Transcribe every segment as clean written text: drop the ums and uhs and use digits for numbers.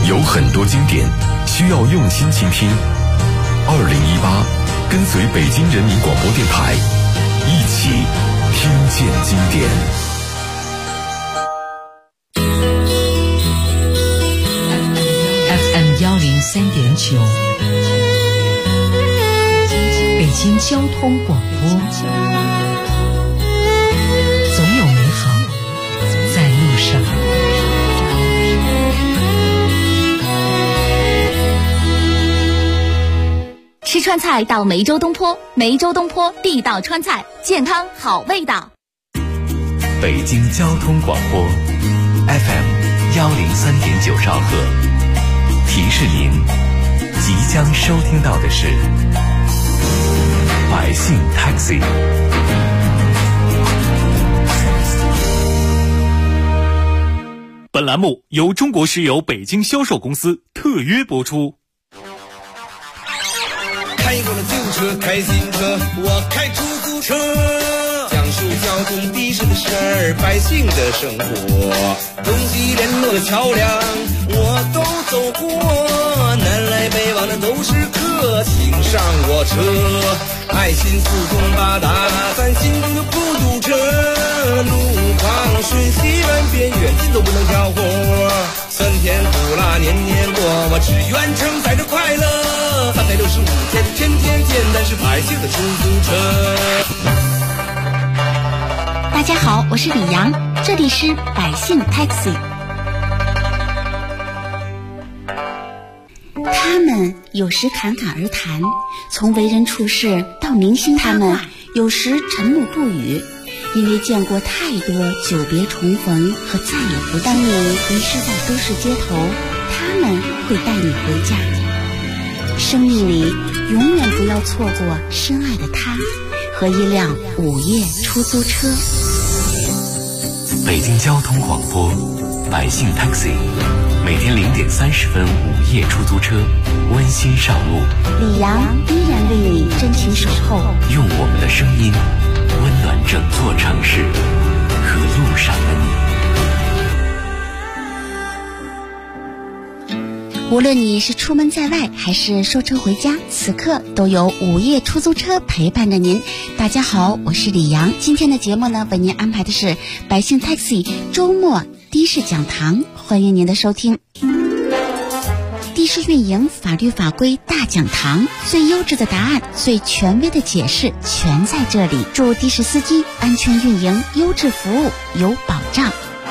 有很多经典需要用心倾听。2018，跟随北京人民广播电台，一起听见经典。 FM 103.9，北京交通广播。总有美好在路上。 吃川菜到梅州东坡，梅州东坡地道川菜，健康好味道。 北京交通广播 FM 103.9兆赫，提示您即将收听到的是百姓 Taxi。 本栏目由中国石油北京销售公司特约播出。 开过了旧车，开新车，我开出租车，讲述交通的士的事儿，百姓的生活，东西联络的桥梁我都走过，南来北往的都是客，请上我车，爱心四通八达，咱心中的孤独车，路况瞬息万变，远近都不能挑活，酸甜苦辣年年过，我只愿承载着快乐，365天天天见，但是百姓的出租车。 大家好，我是李阳，这里是百姓 Taxi。 他们有时侃侃而谈，从为人处事到明星他们有时沉默不语，因为见过太多久别重逢和再也不当你迷失在都市街头，他们会带你回家。生命里永远不要错过深爱的他和一辆午夜出租车。 北京交通广播百姓 Taxi， 每天0点30分午夜出租车温馨上路， 李阳依然为你真情守候， 用我们的声音温暖整座城市和路上的你。 无论你是出门在外还是收车回家，此刻都有午夜出租车陪伴着您。大家好，我是李阳，今天的节目呢，为您安排的是百姓 Taxi 周末的士讲堂，欢迎您的收听。的士运营法律法规大讲堂，最优质的答案，最权威的解释，全在这里。祝的士司机安全运营，优质服务，有保障。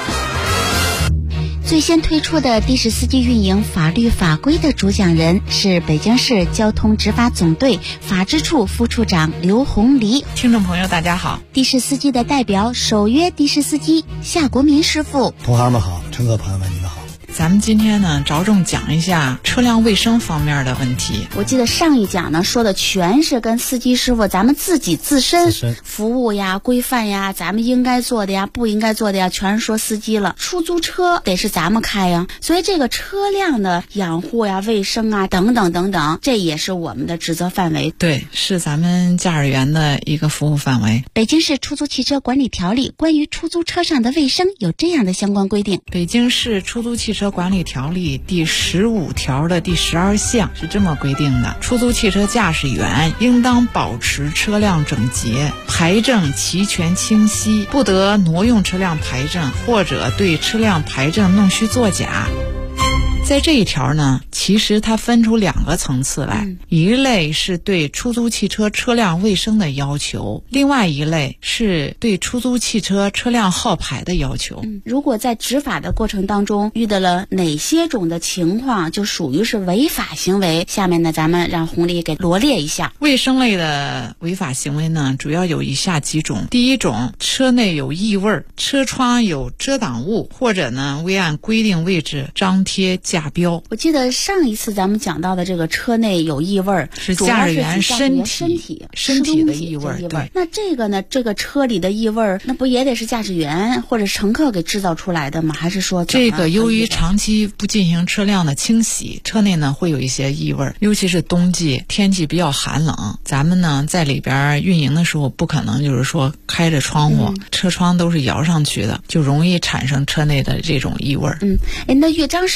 最先推出的的士司机运营法律法规的主讲人是北京市交通执法总队法制处副处长刘红黎。 听众朋友大家好， 的士司机的代表首约的士司机夏国民师傅。 同行们好，乘客朋友们你们好。 咱们今天呢着重讲一下车辆卫生方面的问题。 我记得上一讲呢说的全是跟司机师傅咱们自己自身服务呀、规范呀，咱们应该做的呀、不应该做的呀，全是说司机了。出租车得是咱们开呀，所以这个车辆的养护呀、卫生啊等等等等，这也是我们的职责范围。 对，是咱们驾驶员的一个服务范围。 北京市出租汽车管理条例关于出租车上的卫生有这样的相关规定。 北京市出租汽车管理条例第15条的第12项是这么规定的：出租汽车驾驶员应当保持车辆整洁，牌证齐全清晰，不得挪用车辆牌证或者对车辆牌证弄虚作假。在这一条呢，其实它分出2个层次来，一类是对出租汽车车辆卫生的要求，另外一类是对出租汽车车辆号牌的要求。 如果在执法的过程当中遇到了哪些种的情况就属于是违法行为，下面呢咱们让红丽给罗列一下。 卫生类的违法行为呢，主要有以下几种。第一种，车内有异味，车窗有遮挡物，或者呢未按规定位置张贴架标。 我记得上一次咱们讲到的这个车内有异味是驾驶员身体的异味。对， 那这个呢，这个车里的异味那不也得是驾驶员或者乘客给制造出来的吗？还是说这个由于长期不进行车辆的清洗，车内呢会有一些异味，尤其是冬季天气比较寒冷，咱们呢在里边运营的时候不可能就是说开着窗户，车窗都是摇上去的，就容易产生车内的这种异味。 那岳章师傅的这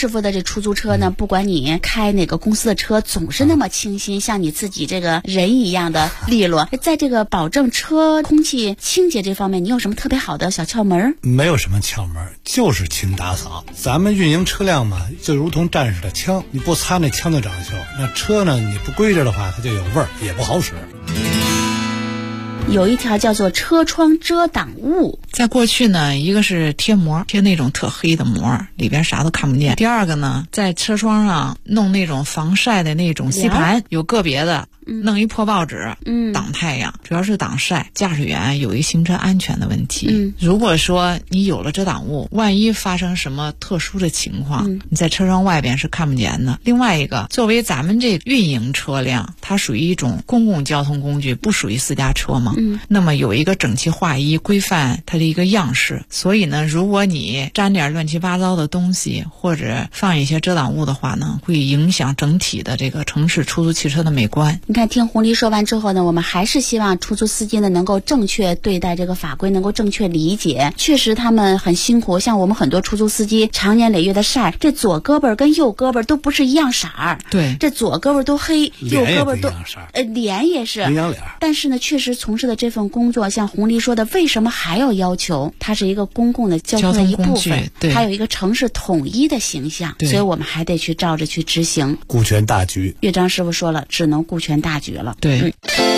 出租车呢，不管你开哪个公司的车，总是那么清新，像你自己这个人一样的利落。在这个保证车空气清洁这方面，你有什么特别好的小窍门？ 没有什么窍门，就是勤打扫。咱们运营车辆嘛，就如同战士的枪，你不擦那枪的长锈，那车呢你不归着的话，它就有味儿，也不好使。 有一条叫做车窗遮挡物， 在过去呢，一个是贴膜，贴那种特黑的膜，里边啥都看不见。第二个呢，在车窗上弄那种防晒的那种吸盘，有个别的弄一破报纸，挡太阳，主要是挡晒。驾驶员有一行车安全的问题，如果说你有了遮挡物，万一发生什么特殊的情况，你在车窗外边是看不见的。另外一个，作为咱们这运营车辆，它属于一种公共交通工具，不属于私家车嘛。那么有一个整齐划一规范它的一个样式，所以呢，如果你沾点乱七八糟的东西或者放一些遮挡物的话呢，会影响整体的这个城市出租汽车的美观。 你看听红黎说完之后呢，我们还是希望出租司机呢能够正确对待这个法规，能够正确理解。确实他们很辛苦，像我们很多出租司机常年累月的晒，这左胳膊跟右胳膊都不是一样色儿， 对， 这左胳膊都黑，右胳膊都脸也是阴阳脸。 但是呢，确实从事的这份工作，像红黎说的，为什么还要要求它是一个公共的交通的一部分，还有一个城市统一的形象，所以我们还得去照着去执行， 顾全大局。 岳章师傅说了，只能顾全大局了。 对。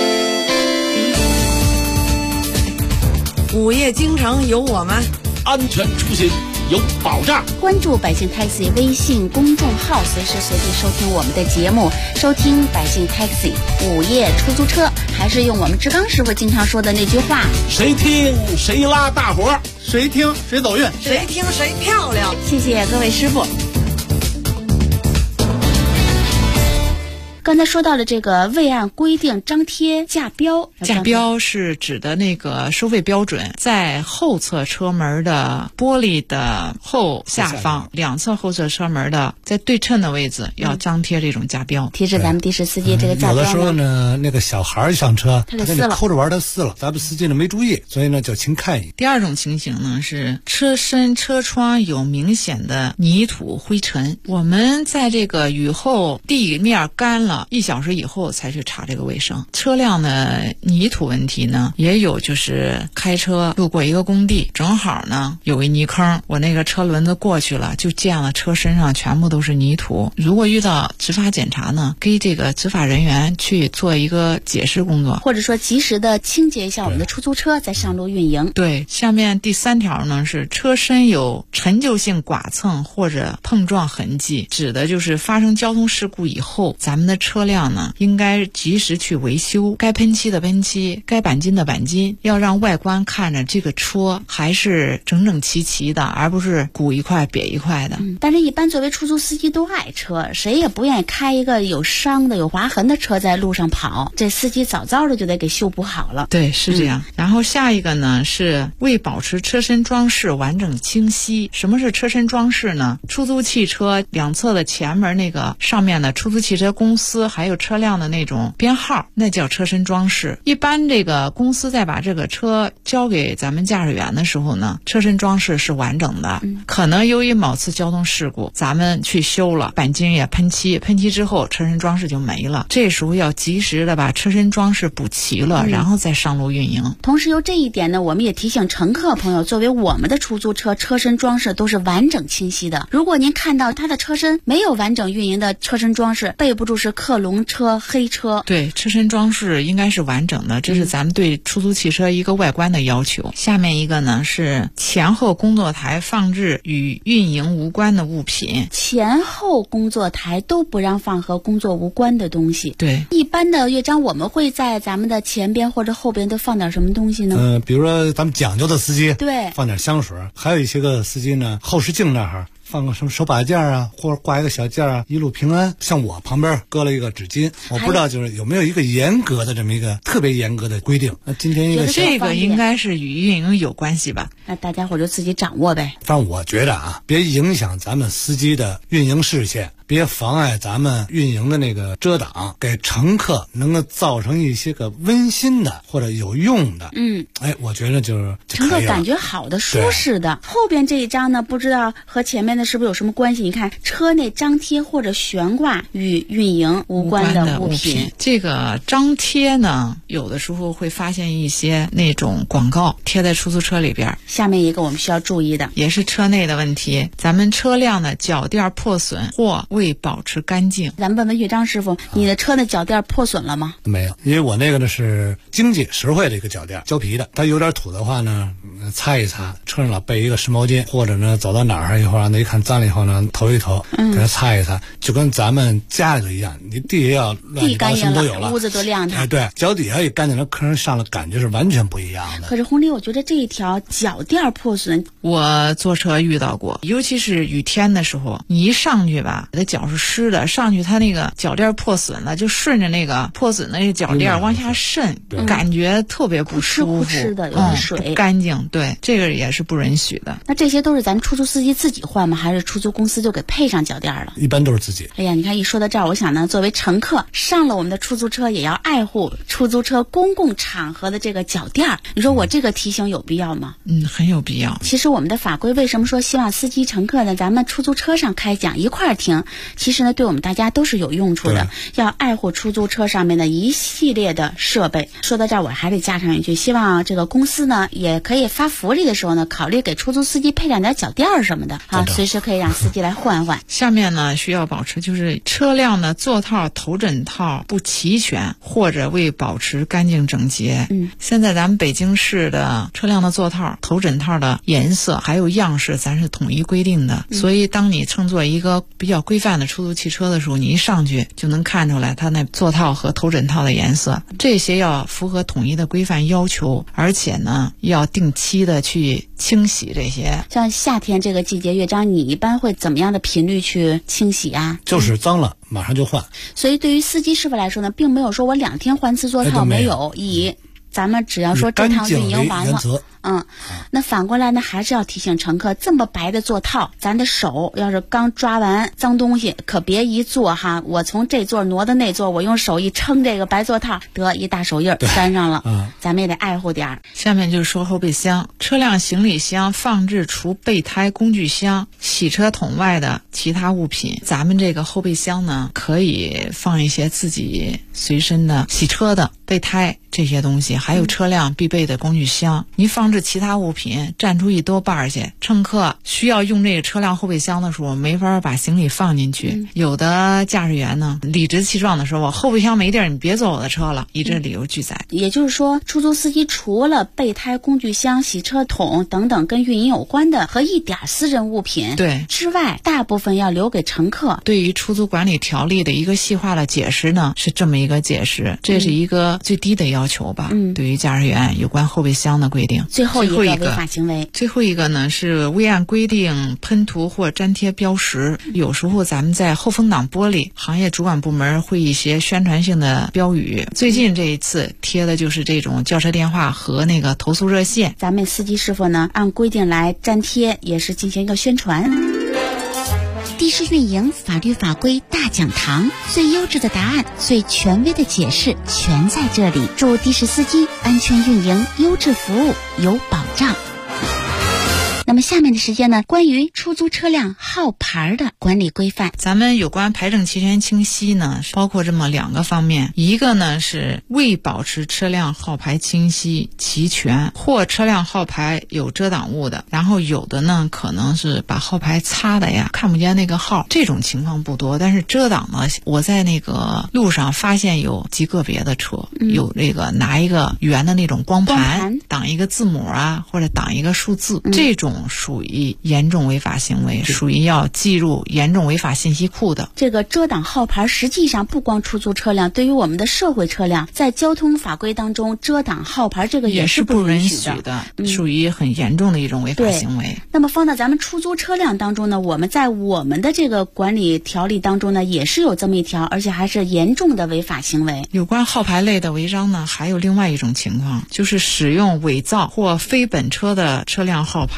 午夜京城有我们， 安全出行有保障。 关注百姓 Taxi 微信公众号，随时随地收听我们的节目，收听百姓 Taxi 午夜出租车。还是用我们志刚师傅经常说的那句话， 谁听谁拉大伙， 谁听谁走运， 谁听谁漂亮。 谢谢各位师傅。刚才说到了这个未按规定张贴价标， 价标是指的那个收费标准，在后侧车门的玻璃的后下方，两侧后侧车门的在对称的位置要张贴这种价标。 提示咱们的士司机这个价标有的时候呢，那个小孩上车， 他给你抠着玩，他撕了，咱们司机呢没注意，所以呢就勤看一眼。 第二种情形呢是车身车窗有明显的泥土灰尘，我们在这个雨后地面干了1小时以后才去查这个卫生。车辆的泥土问题呢，也有就是开车路过一个工地，正好呢有一泥坑，我那个车轮子过去了，就见了车身上全部都是泥土。如果遇到执法检查呢，给这个执法人员去做一个解释工作， 或者说及时的清洁一下我们的出租车再上路运营。 对，下面第3条呢是车身有陈旧性剐蹭或者碰撞痕迹，指的就是发生交通事故以后，咱们的车辆呢应该及时去维修，该喷漆的喷漆，该钣金的钣金，要让外观看着这个车还是整整齐齐的，而不是鼓一块瘪一块的。 但是一般作为出租司机都爱车，谁也不愿意开一个有伤的有划痕的车在路上跑，这司机早早的就得给修补好了。 对，是这样。然后下一个呢是为保持车身装饰完整清晰。什么是车身装饰呢？出租汽车两侧的前门那个上面的出租汽车公司还有车辆的那种编号，那叫车身装饰。一般这个公司在把这个车交给咱们驾驶员的时候呢，车身装饰是完整的。可能由于某次交通事故咱们去修了，钣金也喷漆之后车身装饰就没了，这时候要及时的把车身装饰补齐了，然后再上路运营。 同时由这一点呢，我们也提醒乘客朋友，作为我们的出租车车身装饰都是完整清晰的。如果您看到它的车身没有完整运营的车身装饰，备不住是克隆车黑车。 对，车身装饰应该是完整的，这是咱们对出租汽车一个外观的要求。下面一个呢是前后工作台放置与运营无关的物品， 前后工作台都不让放和工作无关的东西。 对， 一般的乐章我们会在咱们的前边或者后边都放点什么东西呢？ 比如说咱们讲究的司机， 对， 放点香水，还有一些个司机呢，后视镜那儿放个什么手把件啊，或者挂一个小件啊，一路平安。像我旁边搁了一个纸巾，我不知道就是有没有一个严格的这么一个特别严格的规定。那今天一个这个应该是与运营有关系吧？ 那大家伙就自己掌握呗。 反正我觉得啊，别影响咱们司机的运营视线。 别妨碍咱们运营的那个遮挡，给乘客能够造成一些个温馨的或者有用的。我觉得就是乘客感觉好的、舒适的。后边这一张呢，不知道和前面的是不是有什么关系？你看，车内张贴或者悬挂与运营无关的物品。 这个张贴呢，有的时候会发现一些那种广告贴在出租车里边。 下面一个我们需要注意的， 也是车内的问题，咱们车辆的脚垫破损或未保持干净。 咱们问问岳章师傅，你的车的脚垫破损了吗？ 没有，因为我那个呢是经济实惠的一个脚垫，胶皮的，它有点土的话呢，擦一擦，车上老备一个湿毛巾，或者呢走到哪儿以后让他一看脏了以后呢，投一投，给它擦一擦，就跟咱们家里头一样，你地下要乱七八糟什么都有了， 屋子都亮堂。 对，脚底下也干净了，客人上了感觉是完全不一样的。 可是红丽，我觉得这一条脚垫破损， 我坐车遇到过，尤其是雨天的时候，你一上去吧，你的脚是湿的，上去它那个脚垫破损了，就顺着那个破损的那个脚垫往下渗，感觉特别不舒服， 湿的有点水， 不干净。对，这个也是不允许的。 那这些都是咱出租司机自己换吗？还是出租公司就给配上脚垫了？ 一般都是自己。 哎呀，你看一说到这儿，我想呢，作为乘客上了我们的出租车，也要爱护出租车公共场合的这个脚垫。你说我这个提醒有必要吗？ 很有必要。 其实我们的法规为什么说希望司机乘客呢，咱们出租车上开讲一块儿听？其实呢，对我们大家都是有用处的，要爱护出租车上面的一系列的设备。说到这儿，我还得加上一句，希望这个公司呢，也可以发福利的时候呢，考虑给出租司机配两点脚垫什么的啊，随时可以让司机来换换。 下面呢，需要保持就是车辆的座套、头枕套不齐全或者未保持干净整洁。现在咱们北京市的车辆的座套、头枕套的颜色还有样式，咱是统一规定的。所以当你乘坐一个比较规范的出租汽车的时候，你一上去就能看出来它那座套和头枕套的颜色，这些要符合统一的规范要求，而且呢，要定期的去清洗这些。 像夏天这个季节，岳章，你一般会怎么样的频率去清洗啊？ 就是脏了马上就换。 所以对于司机师傅来说呢，并没有说我2天换次座套，没有，咱们只要说这趟运营完了。那反过来呢，还是要提醒乘客，这么白的座套，咱的手要是刚抓完脏东西，可别一坐哈，我从这座挪到那座，我用手一撑这个白座套，得一大手印粘上了。咱们也得爱护点儿。 下面就是说后备箱，车辆行李箱放置除备胎、工具箱、洗车桶外的其他物品。咱们这个后备箱呢，可以放一些自己随身的洗车的备胎这些东西，还有车辆必备的工具箱。你放置其他物品占出一多半去，乘客需要用这个车辆后备箱的时候，没法把行李放进去。有的驾驶员呢，理直气壮的说，我后备箱没地儿，你别坐我的车了，以这理由拒载。 也就是说，出租司机除了备胎、工具箱、洗车桶等等跟运营有关的和一点私人物品之外，大部分要留给乘客。 对于出租管理条例的一个细化的解释呢，是这么一个解释，这是一个最低的要求吧。对于驾驶员有关后备箱的规定。 最后一个违法行为， 最后一个呢是未按规定喷涂或粘贴标识。有时候咱们在后风挡玻璃，行业主管部门会一些宣传性的标语。最近这一次贴的就是这种轿车电话和那个投诉热线。 咱们司机师傅呢，按规定来粘贴，也是进行一个宣传。的士运营法律法规大讲堂，最优质的答案，最权威的解释，全在这里。祝的士司机安全运营，优质服务，有保障。那么下面的时间呢，关于出租车辆号牌的管理规范， 咱们有关牌证齐全清晰呢，包括这么2个方面。一个呢是未保持车辆号牌清晰齐全，或车辆号牌有遮挡物的，然后有的呢可能是把号牌擦的呀，看不见那个号，这种情况不多。但是遮挡呢，我在那个路上发现有极个别的车，有这个拿一个圆的那种光盘挡一个字母啊，或者挡一个数字，这种属于严重违法行为，属于要记入严重违法信息库的。 这个遮挡号牌实际上不光出租车辆，对于我们的社会车辆，在交通法规当中，遮挡号牌这个也是不允许的， 属于很严重的一种违法行为。 那么放到咱们出租车辆当中呢，我们在我们的这个管理条例当中呢，也是有这么一条，而且还是严重的违法行为。 有关号牌类的违章呢，还有另外一种情况，就是使用伪造或非本车的车辆号牌，或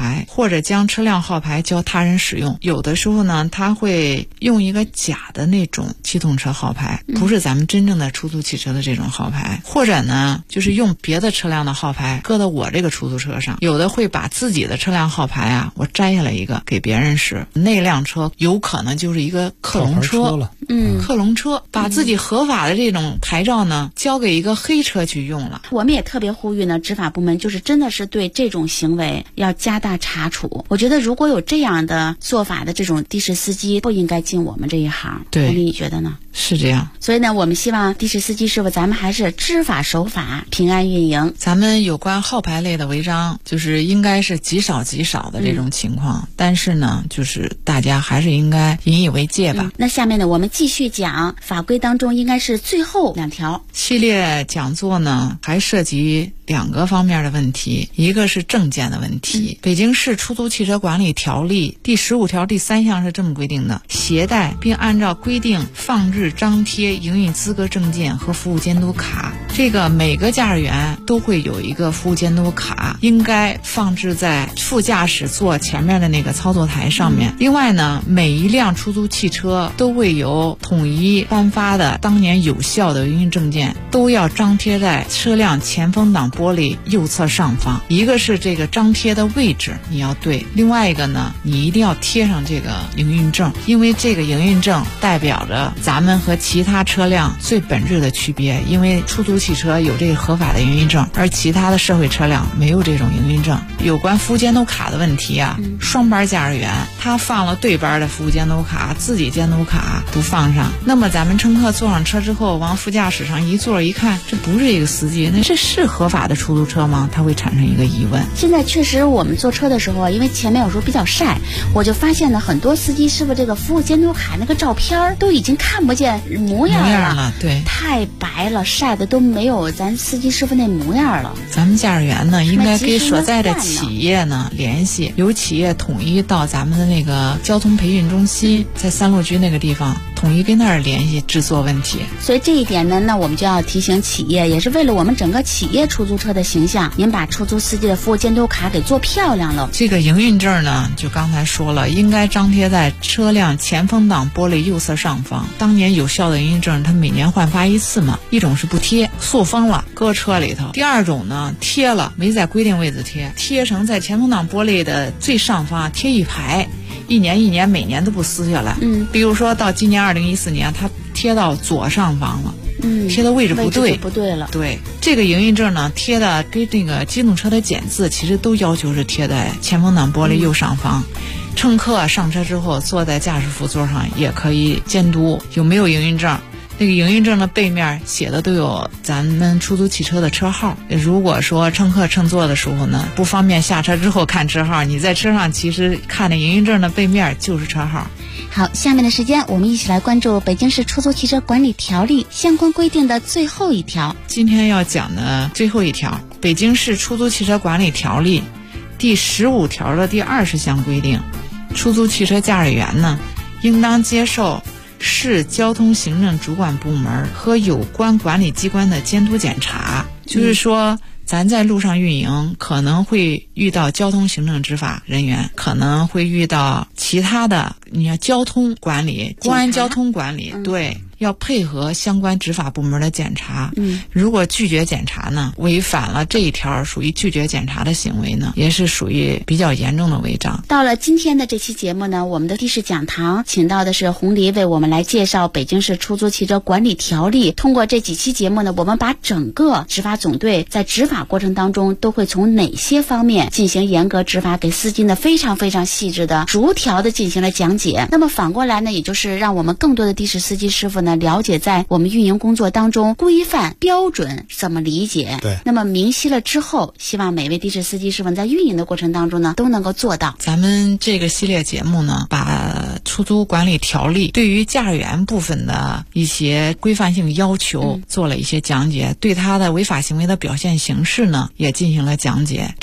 或者将车辆号牌交他人使用。有的时候呢，他会用一个假的那种机动车号牌，不是咱们真正的出租汽车的这种号牌，或者呢，就是用别的车辆的号牌搁到我这个出租车上。有的会把自己的车辆号牌啊，我摘下来一个给别人使，那辆车有可能就是一个克隆车了。克隆车把自己合法的这种牌照呢，交给一个黑车去用了。 我们也特别呼吁呢，执法部门就是真的是对这种行为要加大查处。我觉得如果有这样的做法的这种的士司机，不应该进我们这一行。 对， 你觉得呢？ 是这样。 所以呢，我们希望的士司机师傅咱们还是知法守法，平安运营。 咱们有关号牌类的违章，就是应该是极少的这种情况，但是呢，就是大家还是应该引以为戒吧。 那下面呢，我们继续讲法规当中应该是最后2条系列讲座呢，还涉及2个方面的问题，一个是证件的问题。北京市出租汽车管理条例第15条第3项是这么规定的：携带并按照规定放置张贴营运资格证件和服务监督卡。这个每个驾驶员都会有一个服务监督卡，应该放置在副驾驶座前面的那个操作台上面。另外呢，每一辆出租汽车都会有统一颁发的当年有效的营运证件，都要张贴在车辆前风挡玻璃右侧上方。一个是这个张贴的位置你要对，另外一个呢，你一定要贴上这个营运证，因为这个营运证代表着咱们和其他车辆最本质的区别。因为出租汽车有这个合法的营运证，而其他的社会车辆没有这种营运证。有关服务监督卡的问题啊，双班驾驶员他放了对班的服务监督卡，自己监督卡不放上，那么咱们乘客坐上车之后往副驾驶上一坐，一看这不是一个司机，那这是合法的出租车吗？他会产生一个疑问。 现在确实我们坐车的时候，因为前面有时候比较晒，我就发现呢，很多司机师傅这个服务监督卡那个照片都已经看不见模样了， 对， 太白了，晒的都没有咱司机师傅那模样了。 咱们驾驶员呢，应该跟所在的企业呢联系，由企业统一到咱们的那个交通培训中心，在3路局那个地方统一跟那儿联系制作问题。 所以这一点呢，那我们就要提醒企业，也是为了我们整个企业出租车的形象，您把出租司机的服务监督卡给做漂亮了。 这个营运证呢，就刚才说了，应该张贴在车辆前风挡玻璃右侧上方。当年有效的营运证，它每年换发1次嘛。一种是不贴，塑封了搁车里头；第二种呢，贴了没在规定位置贴，贴成在前风挡玻璃的最上方贴一排，一年每年都不撕下来。比如说到今年2014年，它贴到左上方了。贴的位置不对， 不对了。 对，这个营运证呢，贴的跟这个机动车的检字其实都要求是贴在前风挡玻璃右上方。乘客上车之后坐在驾驶副座上也可以监督有没有营运证。那个营运证的背面写的都有咱们出租汽车的车号。如果说乘客乘坐的时候呢，不方便下车之后看车号，你在车上其实看那营运证的背面就是车号。 好，下面的时间我们一起来关注北京市出租汽车管理条例相关规定的最后一条。 今天要讲的最后一条，北京市出租汽车管理条例第15条的第20项规定，出租汽车驾驶员呢，应当接受市交通行政主管部门和有关管理机关的监督检查。就是说咱在路上运营可能会遇到交通行政执法人员，可能会遇到其他的，你要交通管理、公安交通管理，对，要配合相关执法部门的检查。如果拒绝检查呢，违反了这一条属于拒绝检查的行为呢，也是属于比较严重的违章。 到了今天的这期节目呢，我们的的士讲堂请到的是红黎，为我们来介绍北京市出租汽车管理条例。通过这几期节目呢，我们把整个执法总队在执法过程当中都会从哪些方面进行严格执法，给司机呢非常非常细致的逐条的进行了讲解。那么反过来呢，也就是让我们更多的的士司机师傅呢了解在我们运营工作当中规范标准怎么理解。 对， 那么明晰了之后，希望每位的士司机师傅在运营的过程当中呢都能够做到。 咱们这个系列节目呢，把出租管理条例对于驾驶员部分的一些规范性要求做了一些讲解，对他的违法行为的表现形式呢也进行了讲解。只要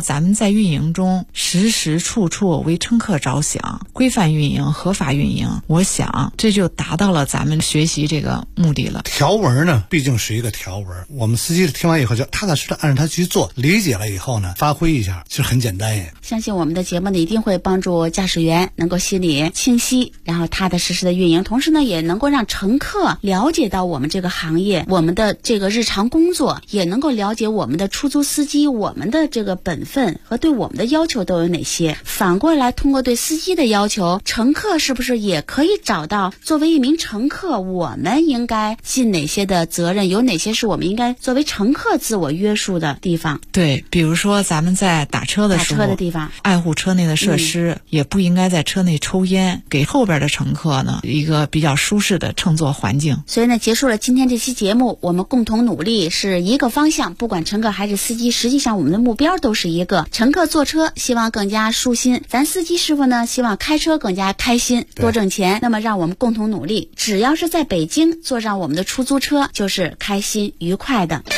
咱们在运营中时时处处为乘客着想，规范运营、合法运营，我想这就达到了咱们学习这个目的了。 条文呢，毕竟是一个条文，我们司机听完以后就踏踏实实按照它去做，理解了以后呢，发挥一下，其实很简单耶。 相信我们的节目呢，一定会帮助驾驶员能够心里清晰，然后踏踏实实的运营，同时呢，也能够让乘客了解到我们这个行业，我们的这个日常工作，也能够了解我们的出租司机，我们的这个本分和对我们的要求都有哪些。反过来，通过对司机的要求，乘客是不是也可以找到作为一名乘客，我们应该尽哪些的责任，有哪些是我们应该作为乘客自我约束的地方。 对，比如说咱们在打车的时候， 打车的地方爱护车内的设施，也不应该在车内抽烟，给后边的乘客呢一个比较舒适的乘坐环境。 所以呢，结束了今天这期节目，我们共同努力是一个方向，不管乘客还是司机，实际上我们的目标都是一个，乘客坐车希望更加舒心，咱司机师傅呢希望开车更加开心，多挣钱。那么让我们共同努力，只要是在北京坐上我们的出租车，就是开心愉快的。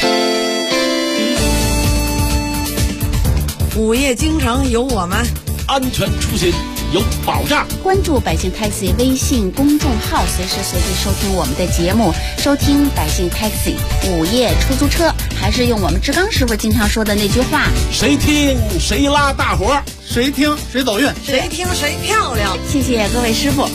午夜京城有我们， 安全出行有保障。 关注百姓 Taxi 微信公众号，随时随地收听我们的节目，收听百姓 Taxi 午夜出租车。还是用我们志刚师傅经常说的那句话， 谁听谁拉大伙， 谁听谁走运， 谁听谁漂亮。 谢谢各位师傅。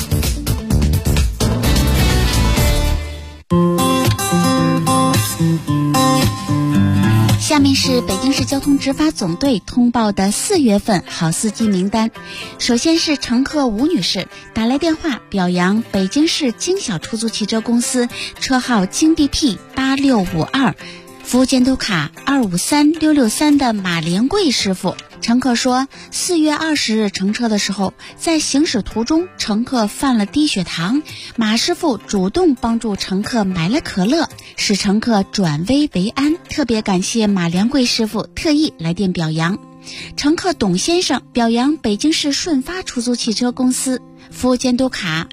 下面是北京市交通执法总队通报的4月份好司机名单。首先是乘客吴女士打来电话表扬北京市京小出租汽车公司，车号京 BP8652，服务监督卡253663的马连贵师傅。乘客说，4月20日乘车的时候，在行驶途中，乘客犯了低血糖，马师傅主动帮助乘客买了可乐，使乘客转危为安。特别感谢马连贵师傅特意来电表扬。乘客董先生表扬北京市顺发出租汽车公司，服务监督卡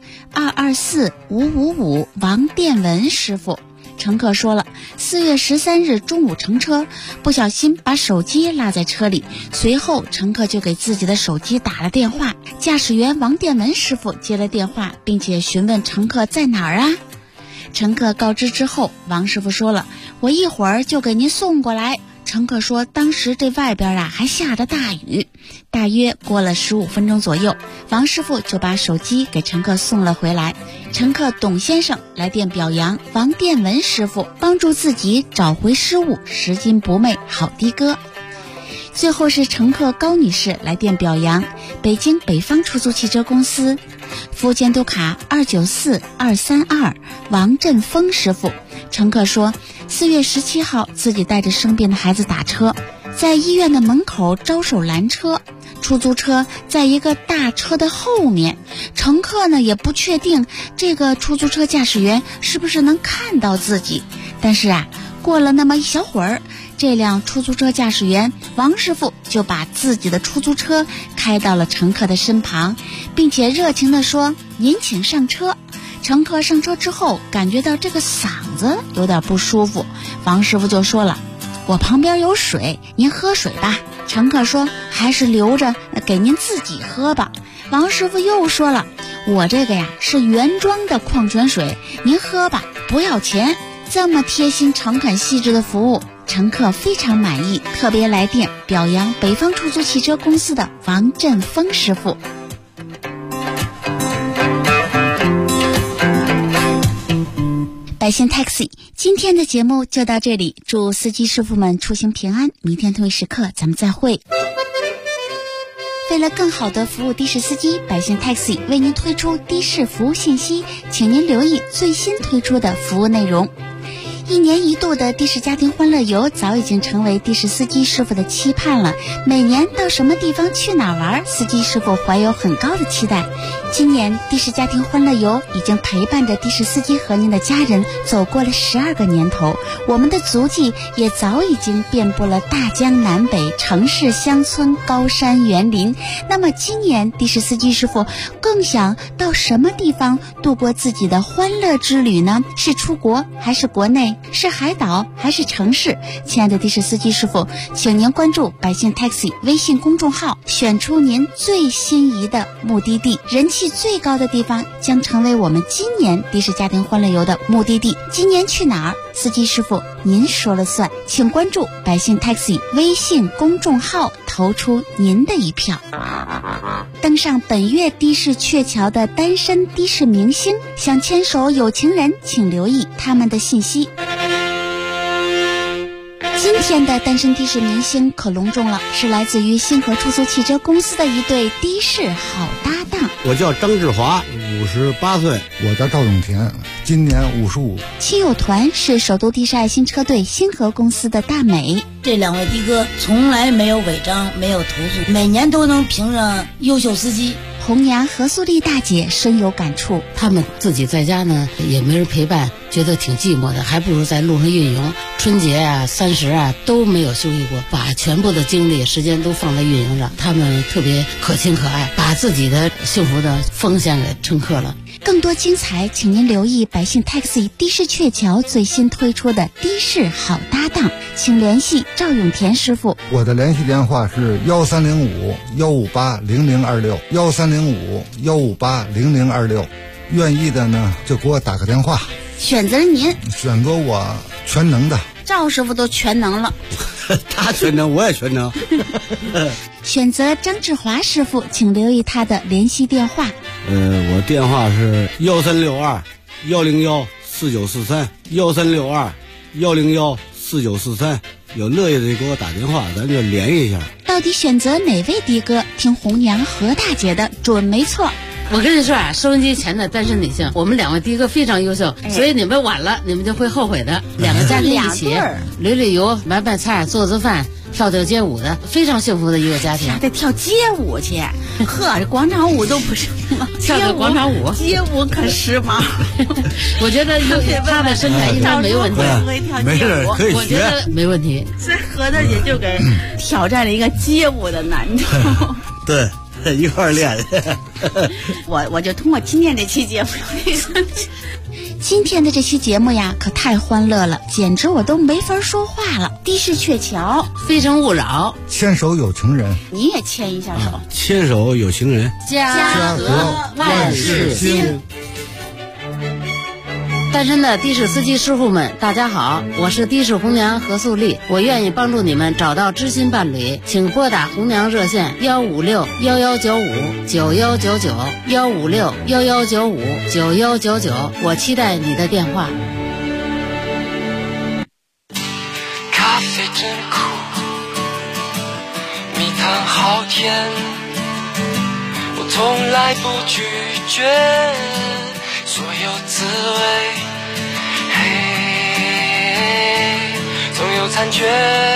224555王殿文师傅。乘客说了，4月13日中午乘车，不小心把手机落在车里，随后乘客就给自己的手机打了电话，驾驶员王殿文师傅接了电话，并且询问乘客在哪儿啊。乘客告知之后，王师傅说了，我一会儿就给您送过来。乘客说，当时这外边还下着大雨，大约过了15分钟左右，王师傅就把手机给乘客送了回来。乘客董先生来电表扬王殿文师傅帮助自己找回失误，拾金不昧，好的哥。最后是乘客高女士来电表扬北京北方出租汽车公司，服务监督卡294232王振峰师傅。乘客说，4月17号自己带着生病的孩子打车，在医院的门口招手拦车，出租车在一个大车的后面，乘客呢也不确定这个出租车驾驶员是不是能看到自己，但是过了那么一小会儿，这辆出租车驾驶员王师傅就把自己的出租车开到了乘客的身旁，并且热情地说，您请上车。乘客上车之后感觉到这个嗓子有点不舒服，王师傅就说了，我旁边有水，您喝水吧。乘客说，还是留着给您自己喝吧。王师傅又说了，我这个是原装的矿泉水，您喝吧，不要钱。这么贴心诚恳细致的服务，乘客非常满意，特别来电表扬北方出租汽车公司的王振峰师傅。百姓 Taxi 今天的节目就到这里，祝司机师傅们出行平安，明天同一时刻咱们再会。为了更好的服务的士司机，百姓 Taxi 为您推出的士服务信息，请您留意最新推出的服务内容。1年一度的的士家庭欢乐游早已经成为的士司机师傅的期盼了，每年到什么地方去哪玩，司机师傅怀有很高的期待。今年的士家庭欢乐游已经陪伴着的士司机和您的家人走过了12个年头，我们的足迹也早已经遍布了大江南北、城市乡村、高山园林。那么今年的士司机师傅更想到什么地方度过自己的欢乐之旅呢？是出国还是国内？ 内？是海岛还是城市？亲爱的的士司机师傅，请您关注百姓 Taxi 微信公众号，选出您最心仪的目的地，人气最高的地方将成为我们今年的士家庭欢乐游的目的地。今年去哪儿？司机师傅您说了算，请关注百姓 Taxi 微信公众号，投出您的一票。登上本月的士鹊桥的单身的士明星想牵手有情人，请留意他们的信息。今天的单身的士明星可隆重了，是来自于星河出租汽车公司的一对的士好搭档。 我叫张志华，58岁。 我叫赵永田，今年55。 亲友团是首都的士爱心车队星河公司的大美。 这两位的哥从来没有违章，没有投诉，每年都能评上优秀司机。 红娘何素丽大姐深有感触， 他们自己在家呢也没人陪伴，觉得挺寂寞的，还不如在路上运营。春节啊、30啊都没有休息过，把全部的精力、时间都放在运营上。他们特别可亲可爱，把自己的幸福的奉献给乘客了。 更多精彩，请您留意百姓 Taxi 的士鹊桥最新推出的的士好搭档，请联系赵永田师傅。 我的联系电话是1305-158-0026，1305-158-0026。愿意的呢就给我打个电话。 选择您， 选择我全能的。 赵师傅都全能了。 他全能，我也全能。 选择张志华师傅，请留意他的联系电话。 我电话是1362-101-4943，1362-101-4943。有乐意的给我打电话，咱就联系一下。 到底选择哪位的哥？听红娘何大姐的准没错。 我跟你说啊，收音机前的单身女性，我们两位的哥非常优秀，所以你们晚了，你们就会后悔的。两个家庭一起旅游、买菜、做饭、跳街舞的，非常幸福的一个家庭。 还得跳街舞去，呵，这广场舞都不是吗？ 跳广场舞， 街舞可时髦。 我觉得他的身材应该没问题， 没事可以学， 我觉得没问题。 这何大姐就给挑战了一个街舞的难度。 对。一块练。 我就通过今天这期节目，今天的这期节目呀，可太欢乐了，简直我都没法说话了。的士鹊桥， 非诚勿扰， 牵手有情人， 你也牵一下手。 牵手有情人， 家和万事兴。单身的的士司机师傅们，大家好，我是的士红娘何素丽，我愿意帮助你们找到知心伴侣，请拨打红娘热线156-1195-9199，156-1195-9199，我期待你的电话。 咖啡真苦，蜜糖好甜，我从来不拒绝所有滋味，嘿，总有残缺，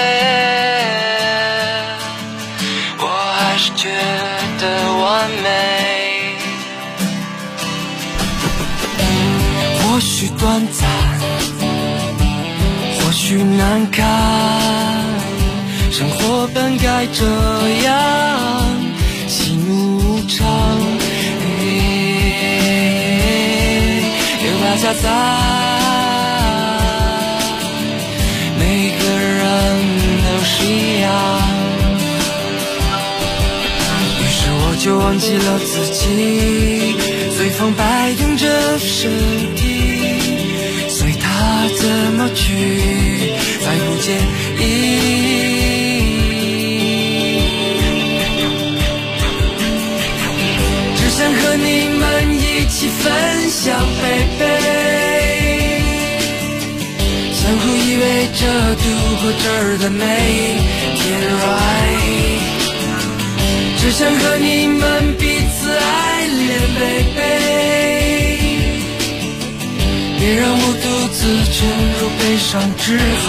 我还是觉得完美。或许短暂，或许难堪，生活本该这样，喜怒无常。大家在，每个人都是一样，于是我就忘记了自己，随风摆动着身体，随它怎么去，再不介意。只想和你们一起分享，baby，相互依偎着度过这儿的每一天 ，right。只想和你们彼此爱恋 ，baby， 别让我独自沉入悲伤之海。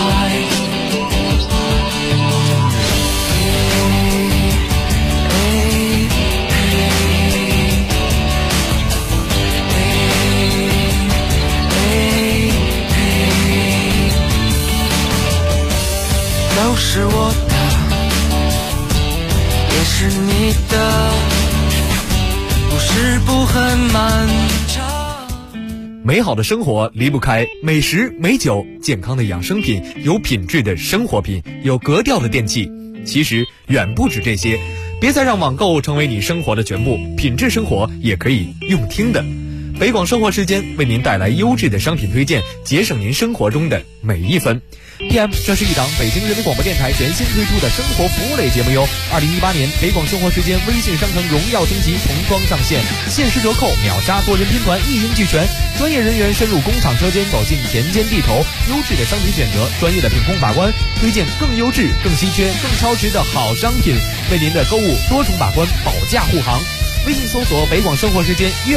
都是我的，也是你的，不是不很漫长。 美好的生活离不开美食美酒，健康的养生品，有品质的生活品，有格调的电器。其实远不止这些，别再让网购成为你生活的全部，品质生活也可以用听的。北广生活时间为您带来优质的商品推荐，节省您生活中的每一分。PM， 这是一档北京人民广播电台全新推出的生活服务类节目哟。2018年北广生活时间微信商城荣耀升级，童装上线，限时折扣，秒杀多人拼团，一应俱全。专业人员深入工厂车间，走进田间地头，优质的商品选择，专业的品控把关，推荐更优质、更稀缺、更超值的好商品，为您的购物多重把关，保驾护航。微信搜索北广生活时间。